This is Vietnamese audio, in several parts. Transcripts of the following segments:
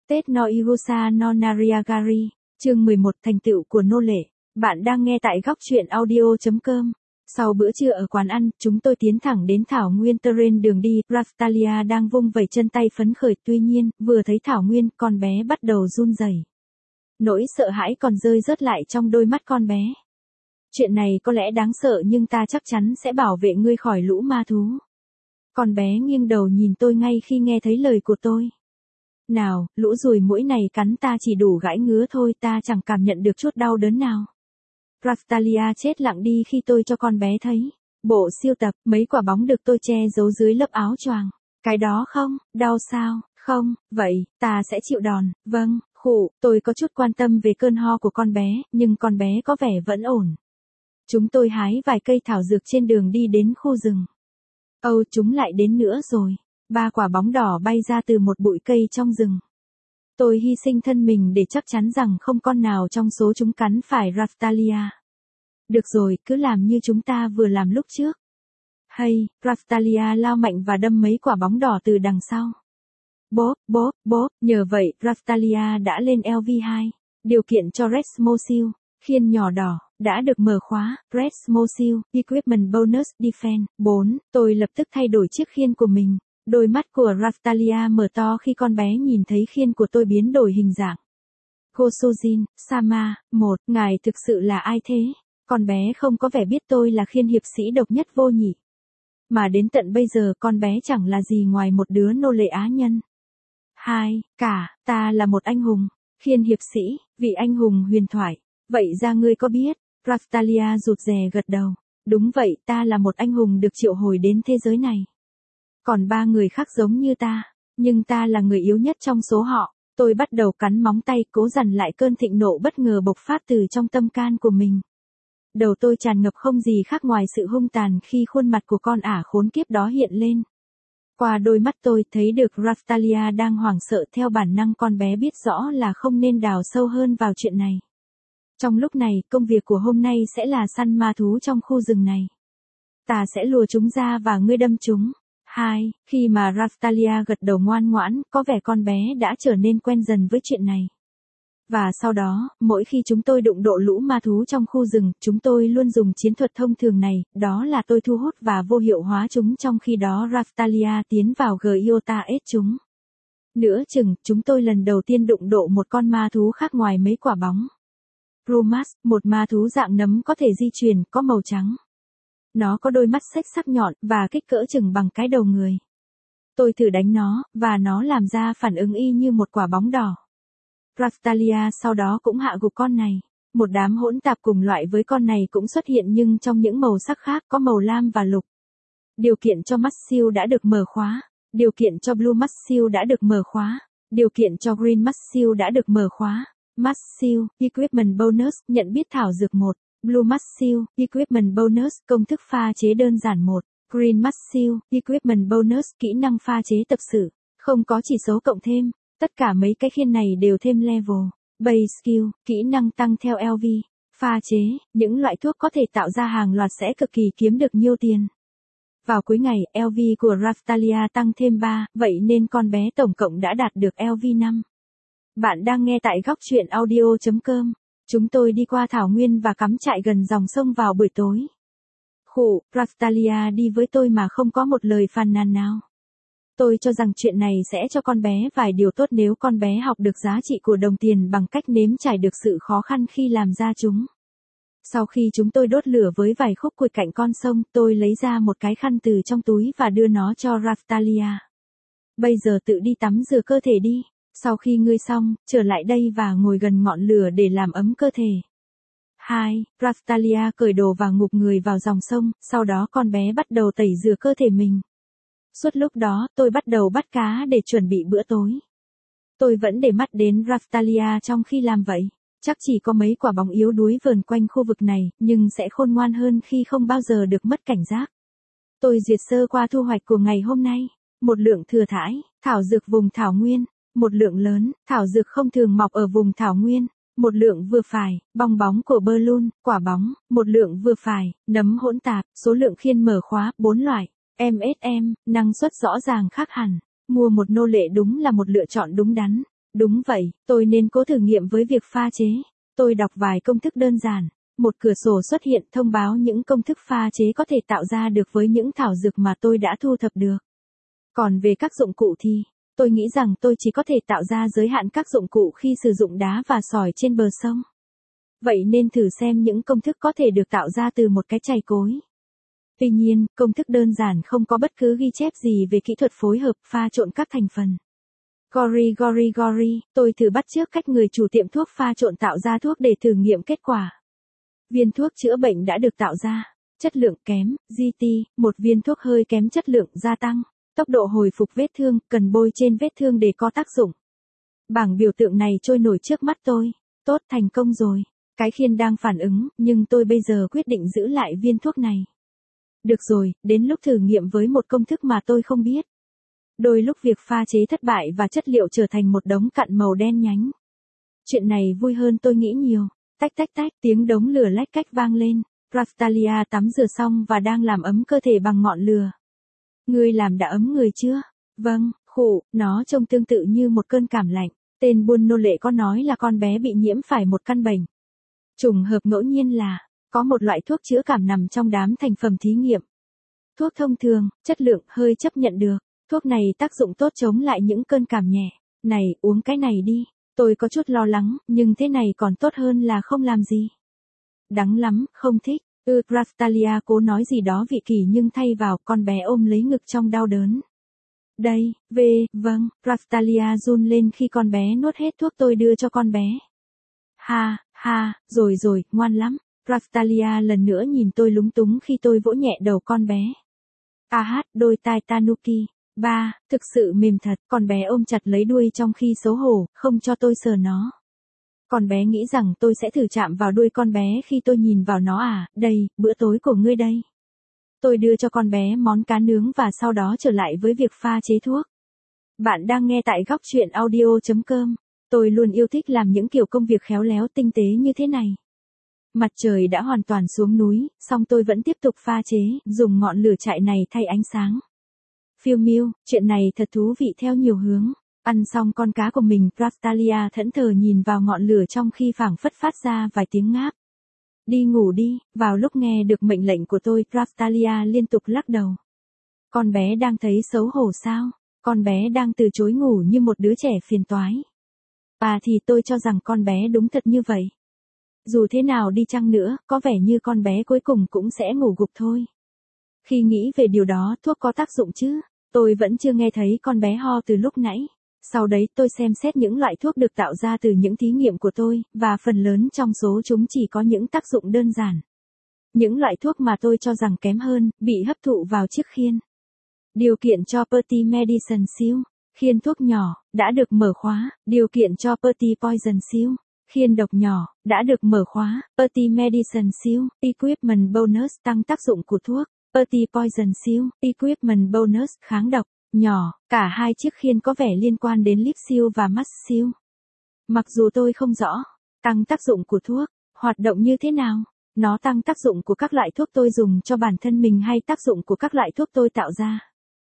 Tết no Igosa no Nariagari, chương 11 thành tựu của nô lệ. Bạn đang nghe tại góc truyện audio.com. Sau bữa trưa ở quán ăn, chúng tôi tiến thẳng đến thảo nguyên terrain đường đi. Raftalia đang vung vẩy chân tay phấn khởi, tuy nhiên, vừa thấy thảo nguyên, con bé bắt đầu run rẩy. Nỗi sợ hãi còn rơi rớt lại trong đôi mắt con bé. Chuyện này có lẽ đáng sợ nhưng ta chắc chắn sẽ bảo vệ ngươi khỏi lũ ma thú. Con bé nghiêng đầu nhìn tôi ngay khi nghe thấy lời của tôi. Nào, lũ ruồi muỗi này cắn ta chỉ đủ gãi ngứa thôi, ta chẳng cảm nhận được chút đau đớn nào. Raftalia chết lặng đi khi tôi cho con bé thấy bộ siêu tập, mấy quả bóng được tôi che giấu dưới lớp áo choàng. Cái đó không, đau sao? Không, vậy, ta sẽ chịu đòn. Vâng, khụ, tôi có chút quan tâm về cơn ho của con bé, nhưng con bé có vẻ vẫn ổn. Chúng tôi hái vài cây thảo dược trên đường đi đến khu rừng. Âu, chúng lại đến nữa rồi. 3 quả bóng đỏ bay ra từ một bụi cây trong rừng. Tôi hy sinh thân mình để chắc chắn rằng không con nào trong số chúng cắn phải Raftalia. Được rồi, cứ làm như chúng ta vừa làm lúc trước. Hay, Raftalia lao mạnh và đâm mấy quả bóng đỏ từ đằng sau. Bốp, bốp, bốp, nhờ vậy, Raftalia đã lên LV2. Điều kiện cho Resmosil, khiên nhỏ đỏ, đã được mở khóa. Resmosil, Equipment Bonus Defense. 4, tôi lập tức thay đổi chiếc khiên của mình. Đôi mắt của Raftalia mở to khi con bé nhìn thấy khiên của tôi biến đổi hình dạng. Gosojin, Sama, 1, ngài thực sự là ai thế? Con bé không có vẻ biết tôi là khiên hiệp sĩ độc nhất vô nhị. Mà đến tận bây giờ con bé chẳng là gì ngoài một đứa nô lệ á nhân. 2, ta là một anh hùng. Khiên hiệp sĩ, vị anh hùng huyền thoại. Vậy ra ngươi có biết? Raftalia rụt rè gật đầu. Đúng vậy, ta là một anh hùng được triệu hồi đến thế giới này. Còn 3 người khác giống như ta, nhưng ta là người yếu nhất trong số họ. Tôi bắt đầu cắn móng tay cố dằn lại cơn thịnh nộ bất ngờ bộc phát từ trong tâm can của mình. Đầu tôi tràn ngập không gì khác ngoài sự hung tàn khi khuôn mặt của con ả khốn kiếp đó hiện lên. Qua đôi mắt tôi thấy được Raftalia đang hoảng sợ, theo bản năng con bé biết rõ là không nên đào sâu hơn vào chuyện này. Trong lúc này, công việc của hôm nay sẽ là săn ma thú trong khu rừng này. Ta sẽ lùa chúng ra và ngươi đâm chúng. 2, khi mà Raftalia gật đầu ngoan ngoãn, có vẻ con bé đã trở nên quen dần với chuyện này. Và sau đó, mỗi khi chúng tôi đụng độ lũ ma thú trong khu rừng, chúng tôi luôn dùng chiến thuật thông thường này, đó là tôi thu hút và vô hiệu hóa chúng, trong khi đó Raftalia tiến vào Giota ết chúng. Nửa chừng, chúng tôi lần đầu tiên đụng độ một con ma thú khác ngoài mấy quả bóng. Rumas, một ma thú dạng nấm có thể di chuyển, có màu trắng. Nó có đôi mắt xếch sắc nhọn, và kích cỡ chừng bằng cái đầu người. Tôi thử đánh nó, và nó làm ra phản ứng y như một quả bóng đỏ. Raftalia sau đó cũng hạ gục con này. Một đám hỗn tạp cùng loại với con này cũng xuất hiện nhưng trong những màu sắc khác, có màu lam và lục. Điều kiện cho Muscle đã được mở khóa. Điều kiện cho Blue Muscle đã được mở khóa. Điều kiện cho Green Muscle đã được mở khóa. Muscle, Equipment Bonus, nhận biết thảo dược 1. Blue Muscle, Equipment Bonus, công thức pha chế đơn giản 1. Green Muscle, Equipment Bonus, kỹ năng pha chế tập sự. Không có chỉ số cộng thêm. Tất cả mấy cái khiên này đều thêm level. Base skill, kỹ năng tăng theo LV. Pha chế, những loại thuốc có thể tạo ra hàng loạt sẽ cực kỳ kiếm được nhiều tiền. Vào cuối ngày, LV của Raftalia tăng thêm 3, vậy nên con bé tổng cộng đã đạt được LV 5. Bạn đang nghe tại góc truyện audio.com. Chúng tôi đi qua thảo nguyên và cắm trại gần dòng sông vào buổi tối. Khụ, Raftalia đi với tôi mà không có một lời phàn nàn nào. Tôi cho rằng chuyện này sẽ cho con bé vài điều tốt nếu con bé học được giá trị của đồng tiền bằng cách nếm trải được sự khó khăn khi làm ra chúng. Sau khi chúng tôi đốt lửa với vài khúc củi cạnh con sông, tôi lấy ra một cái khăn từ trong túi và đưa nó cho Raftalia. Bây giờ tự đi tắm rửa cơ thể đi. Sau khi ngươi xong, trở lại đây và ngồi gần ngọn lửa để làm ấm cơ thể. 2, Raftalia cởi đồ và ngụp người vào dòng sông, sau đó con bé bắt đầu tẩy rửa cơ thể mình. Suốt lúc đó, tôi bắt đầu bắt cá để chuẩn bị bữa tối. Tôi vẫn để mắt đến Raftalia trong khi làm vậy. Chắc chỉ có mấy quả bóng yếu đuối vờn quanh khu vực này, nhưng sẽ khôn ngoan hơn khi không bao giờ được mất cảnh giác. Tôi duyệt sơ qua thu hoạch của ngày hôm nay. Một lượng thừa thãi, thảo dược vùng thảo nguyên. Một lượng lớn, thảo dược không thường mọc ở vùng thảo nguyên. Một lượng vừa phải, bong bóng của balloon, quả bóng. Một lượng vừa phải, nấm hỗn tạp, số lượng khiên mở khóa, 4 loại. MSM, năng suất rõ ràng khác hẳn. Mua một nô lệ đúng là một lựa chọn đúng đắn. Đúng vậy, tôi nên cố thử nghiệm với việc pha chế. Tôi đọc vài công thức đơn giản. Một cửa sổ xuất hiện thông báo những công thức pha chế có thể tạo ra được với những thảo dược mà tôi đã thu thập được. Còn về các dụng cụ thì, tôi nghĩ rằng tôi chỉ có thể tạo ra giới hạn các dụng cụ khi sử dụng đá và sỏi trên bờ sông. Vậy nên thử xem những công thức có thể được tạo ra từ một cái chày cối. Tuy nhiên, công thức đơn giản không có bất cứ ghi chép gì về kỹ thuật phối hợp pha trộn các thành phần. Gori, tôi thử bắt chước cách người chủ tiệm thuốc pha trộn tạo ra thuốc để thử nghiệm kết quả. Viên thuốc chữa bệnh đã được tạo ra. Chất lượng kém, GT, một viên thuốc hơi kém chất lượng gia tăng. Tốc độ hồi phục vết thương, cần bôi trên vết thương để có tác dụng. Bảng biểu tượng này trôi nổi trước mắt tôi. Tốt, thành công rồi. Cái khiên đang phản ứng, nhưng tôi bây giờ quyết định giữ lại viên thuốc này. Được rồi, đến lúc thử nghiệm với một công thức mà tôi không biết. Đôi lúc việc pha chế thất bại và chất liệu trở thành một đống cặn màu đen nhánh. Chuyện này vui hơn tôi nghĩ nhiều. Tách, tiếng đống lửa lách cách vang lên. Rastalia tắm rửa xong và đang làm ấm cơ thể bằng ngọn lửa. Ngươi làm đã ấm người chưa? Vâng, khụ, nó trông tương tự như một cơn cảm lạnh. Tên buôn nô lệ có nói là con bé bị nhiễm phải một căn bệnh. Trùng hợp ngẫu nhiên là, có một loại thuốc chữa cảm nằm trong đám thành phẩm thí nghiệm. Thuốc thông thường, chất lượng hơi chấp nhận được. Thuốc này tác dụng tốt chống lại những cơn cảm nhẹ. Này, uống cái này đi. Tôi có chút lo lắng, nhưng thế này còn tốt hơn là không làm gì. Đắng lắm, không thích. Rastalia cố nói gì đó vị kỳ nhưng thay vào con bé ôm lấy ngực trong đau đớn. Đây, vâng, Rastalia run lên khi con bé nuốt hết thuốc tôi đưa cho con bé. Ha, rồi, ngoan lắm. Rastalia lần nữa nhìn tôi lúng túng khi tôi vỗ nhẹ đầu con bé. Đôi tai tanuki. Thực sự mềm thật, con bé ôm chặt lấy đuôi trong khi xấu hổ, không cho tôi sờ nó. Con bé nghĩ rằng tôi sẽ thử chạm vào đuôi con bé khi tôi nhìn vào nó đây, bữa tối của ngươi đây. Tôi đưa cho con bé món cá nướng và sau đó trở lại với việc pha chế thuốc. Bạn đang nghe tại góc truyện audio.com. Tôi luôn yêu thích làm những kiểu công việc khéo léo tinh tế như thế này. Mặt trời đã hoàn toàn xuống núi, song tôi vẫn tiếp tục pha chế, dùng ngọn lửa trại này thay ánh sáng. Phiêu miêu, chuyện này thật thú vị theo nhiều hướng. Ăn xong con cá của mình, Rastalia thẫn thờ nhìn vào ngọn lửa trong khi phảng phất phát ra vài tiếng ngáp. Đi ngủ đi, vào lúc nghe được mệnh lệnh của tôi, Rastalia liên tục lắc đầu. Con bé đang thấy xấu hổ sao? Con bé đang từ chối ngủ như một đứa trẻ phiền toái. Thì tôi cho rằng con bé đúng thật như vậy. Dù thế nào đi chăng nữa, có vẻ như con bé cuối cùng cũng sẽ ngủ gục thôi. Khi nghĩ về điều đó, thuốc có tác dụng chứ? Tôi vẫn chưa nghe thấy con bé ho từ lúc nãy. Sau đấy tôi xem xét những loại thuốc được tạo ra từ những thí nghiệm của tôi, và phần lớn trong số chúng chỉ có những tác dụng đơn giản. Những loại thuốc mà tôi cho rằng kém hơn, bị hấp thụ vào chiếc khiên. Điều kiện cho Petit Medicine siêu. Khiên thuốc nhỏ, đã được mở khóa. Điều kiện cho Petit Poison siêu. Khiên độc nhỏ, đã được mở khóa. Petit Medicine siêu. Equipment bonus tăng tác dụng của thuốc. Petit Poison siêu. Equipment bonus kháng độc. Nhỏ, cả hai chiếc khiên có vẻ liên quan đến Lip siêu và Max siêu. Mặc dù tôi không rõ, tăng tác dụng của thuốc, hoạt động như thế nào, nó tăng tác dụng của các loại thuốc tôi dùng cho bản thân mình hay tác dụng của các loại thuốc tôi tạo ra.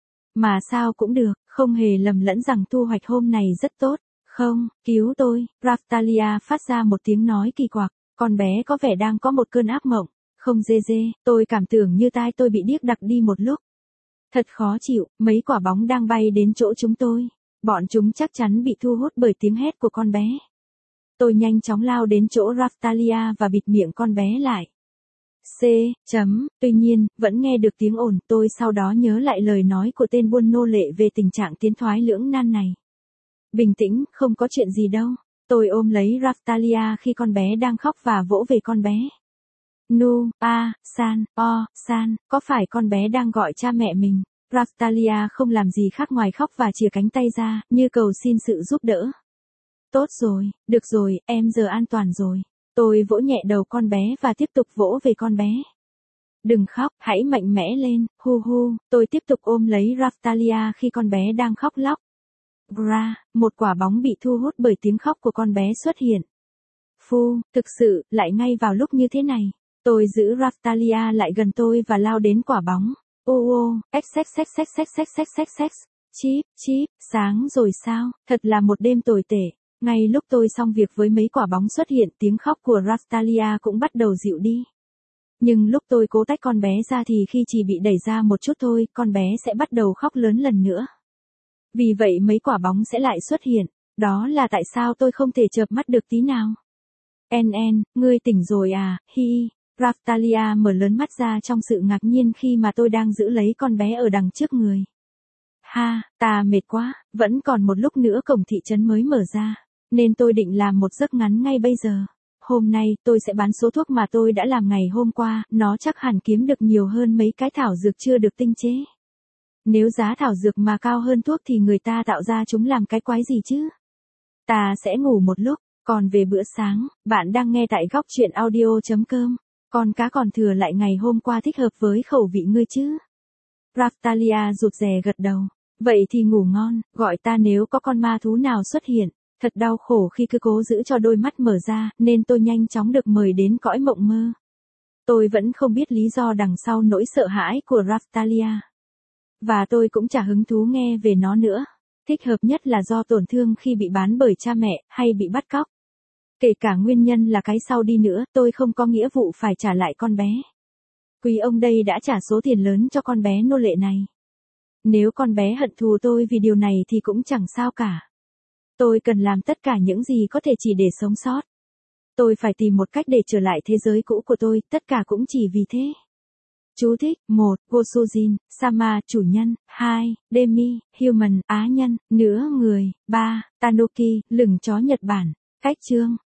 Mà sao cũng được, không hề lầm lẫn rằng thu hoạch hôm này rất tốt. Không, cứu tôi, Rastalia phát ra một tiếng nói kỳ quặc, con bé có vẻ đang có một cơn ác mộng. Không tôi cảm tưởng như tai tôi bị điếc đặc đi một lúc. Thật khó chịu, mấy quả bóng đang bay đến chỗ chúng tôi. Bọn chúng chắc chắn bị thu hút bởi tiếng hét của con bé. Tôi nhanh chóng lao đến chỗ Rastalia và bịt miệng con bé lại. Tuy nhiên, vẫn nghe được tiếng ồn. Tôi sau đó nhớ lại lời nói của tên buôn nô lệ về tình trạng tiến thoái lưỡng nan này. Bình tĩnh, không có chuyện gì đâu. Tôi ôm lấy Rastalia khi con bé đang khóc và vỗ về con bé. San, có phải con bé đang gọi cha mẹ mình? Rastalia không làm gì khác ngoài khóc và chìa cánh tay ra, như cầu xin sự giúp đỡ. Tốt rồi, được rồi, em giờ an toàn rồi. Tôi vỗ nhẹ đầu con bé và tiếp tục vỗ về con bé. Đừng khóc, hãy mạnh mẽ lên, tôi tiếp tục ôm lấy Rastalia khi con bé đang khóc lóc. Một quả bóng bị thu hút bởi tiếng khóc của con bé xuất hiện. Thực sự, lại ngay vào lúc như thế này. Tôi giữ Rastalia lại gần tôi và lao đến quả bóng. Chíp, sáng rồi sao, thật là một đêm tồi tệ. Ngay lúc tôi xong việc với mấy quả bóng xuất hiện, tiếng khóc của Rastalia cũng bắt đầu dịu đi. Nhưng lúc tôi cố tách con bé ra thì khi chỉ bị đẩy ra một chút thôi, con bé sẽ bắt đầu khóc lớn lần nữa. Vì vậy mấy quả bóng sẽ lại xuất hiện. Đó là tại sao tôi không thể chợp mắt được tí nào. Ngươi tỉnh rồi à, hi. Rastalia mở lớn mắt ra trong sự ngạc nhiên khi mà tôi đang giữ lấy con bé ở đằng trước người. Ha, ta mệt quá, vẫn còn một lúc nữa cổng thị trấn mới mở ra, nên tôi định làm một giấc ngắn ngay bây giờ. Hôm nay tôi sẽ bán số thuốc mà tôi đã làm ngày hôm qua, nó chắc hẳn kiếm được nhiều hơn mấy cái thảo dược chưa được tinh chế. Nếu giá thảo dược mà cao hơn thuốc thì người ta tạo ra chúng làm cái quái gì chứ? Ta sẽ ngủ một lúc, còn về bữa sáng, bạn đang nghe tại góc truyện audio.com. Con cá còn thừa lại ngày hôm qua thích hợp với khẩu vị ngươi chứ? Rastalia rụt rè gật đầu. Vậy thì ngủ ngon, gọi ta nếu có con ma thú nào xuất hiện. Thật đau khổ khi cứ cố giữ cho đôi mắt mở ra, nên tôi nhanh chóng được mời đến cõi mộng mơ. Tôi vẫn không biết lý do đằng sau nỗi sợ hãi của Rastalia. Và tôi cũng chả hứng thú nghe về nó nữa. Thích hợp nhất là do tổn thương khi bị bán bởi cha mẹ, hay bị bắt cóc. Kể cả nguyên nhân là cái sau đi nữa, tôi không có nghĩa vụ phải trả lại con bé. Quý ông đây đã trả số tiền lớn cho con bé nô lệ này. Nếu con bé hận thù tôi vì điều này thì cũng chẳng sao cả. Tôi cần làm tất cả những gì có thể chỉ để sống sót. Tôi phải tìm một cách để trở lại thế giới cũ của tôi, tất cả cũng chỉ vì thế. Chú thích: 1. Gosujin, Sama, chủ nhân. 2. Demi, human, á nhân, nửa người. 3. Tanuki, lửng chó Nhật Bản. Cách chương